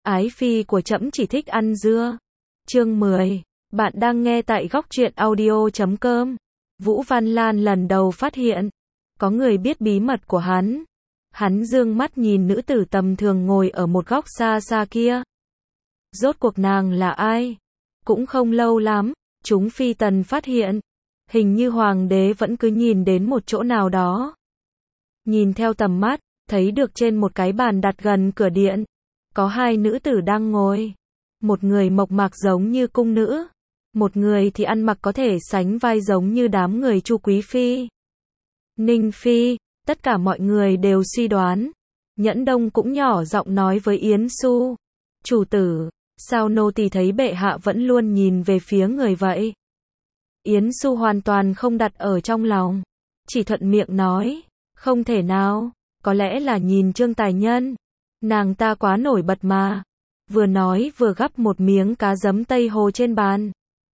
Ái phi của trẫm chỉ thích ăn dưa. Chương 10. Bạn đang nghe tại góc truyện audio.com. Vũ Văn Lan lần đầu phát hiện, có người biết bí mật của hắn. Hắn dương mắt nhìn nữ tử tầm thường ngồi ở một góc xa xa kia. Rốt cuộc nàng là ai? Cũng không lâu lắm, chúng phi tần phát hiện, hình như hoàng đế vẫn cứ nhìn đến một chỗ nào đó. Nhìn theo tầm mắt, thấy được trên một cái bàn đặt gần cửa điện, có hai nữ tử đang ngồi. Một người mộc mạc giống như cung nữ, một người thì ăn mặc có thể sánh vai giống như đám người Chu Quý Phi, Ninh Phi. Tất cả mọi người đều suy đoán. Nhẫn Đông cũng nhỏ giọng nói với Yến Xu, chủ tử, sao nô tỳ thấy bệ hạ vẫn luôn nhìn về phía người vậy? Yến Xu hoàn toàn không đặt ở trong lòng, chỉ thuận miệng nói, không thể nào, có lẽ là nhìn Trương Tài Nhân, nàng ta quá nổi bật mà. Vừa nói vừa gắp một miếng cá giấm Tây Hồ trên bàn.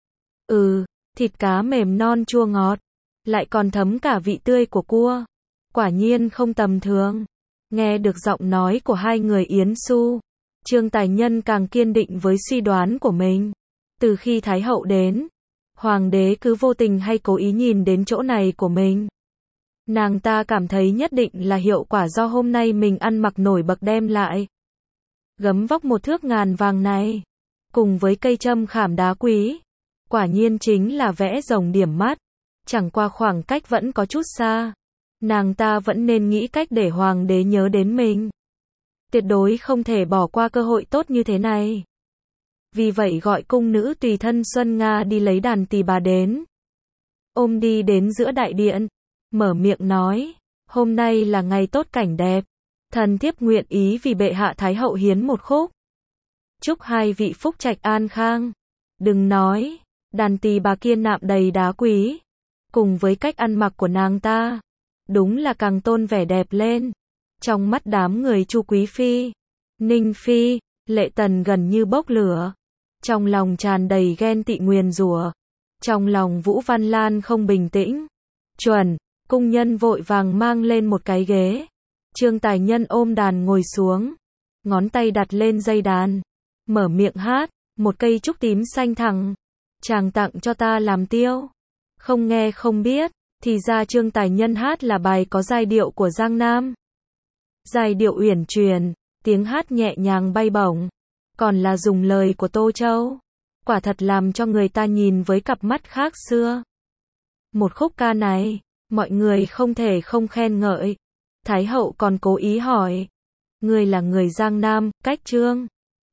Thịt cá mềm non chua ngọt, lại còn thấm cả vị tươi của cua. Quả nhiên không tầm thường. Nghe được giọng nói của hai người Yến Xu, Trương Tài Nhân càng kiên định với suy đoán của mình. Từ khi Thái hậu đến, hoàng đế cứ vô tình hay cố ý nhìn đến chỗ này của mình. Nàng ta cảm thấy nhất định là hiệu quả do hôm nay mình ăn mặc nổi bật đem lại. Gấm vóc một thước ngàn vàng này, cùng với cây châm khảm đá quý, quả nhiên chính là vẽ rồng điểm mắt. Chẳng qua khoảng cách vẫn có chút xa, nàng ta vẫn nên nghĩ cách để hoàng đế nhớ đến mình. Tuyệt đối không thể bỏ qua cơ hội tốt như thế này. Vì vậy gọi cung nữ tùy thân Xuân Nga đi lấy đàn tỳ bà đến. Ôm đi đến giữa đại điện, mở miệng nói, hôm nay là ngày tốt cảnh đẹp, thần thiếp nguyện ý vì bệ hạ Thái hậu hiến một khúc. Chúc hai vị phúc trạch an khang. Đừng nói, đàn tỳ bà kia nạm đầy đá quý, cùng với cách ăn mặc của nàng ta, đúng là càng tôn vẻ đẹp lên. Trong mắt đám người Chu Quý Phi, Ninh Phi, Lệ Tần gần như bốc lửa. Trong lòng tràn đầy ghen tị nguyền rủa. Trong lòng Vũ Văn Lan không bình tĩnh. Chuẩn, cung nhân vội vàng mang lên một cái ghế. Trương Tài Nhân ôm đàn ngồi xuống, ngón tay đặt lên dây đàn, mở miệng hát, một cây trúc tím xanh thẳng, chàng tặng cho ta làm tiêu. Không nghe không biết, thì ra Trương Tài Nhân hát là bài có giai điệu của Giang Nam. Giai điệu uyển chuyển, tiếng hát nhẹ nhàng bay bổng, còn là dùng lời của Tô Châu. Quả thật làm cho người ta nhìn với cặp mắt khác xưa. Một khúc ca này, mọi người không thể không khen ngợi. Thái hậu còn cố ý hỏi, ngươi là người Giang Nam, cách Trương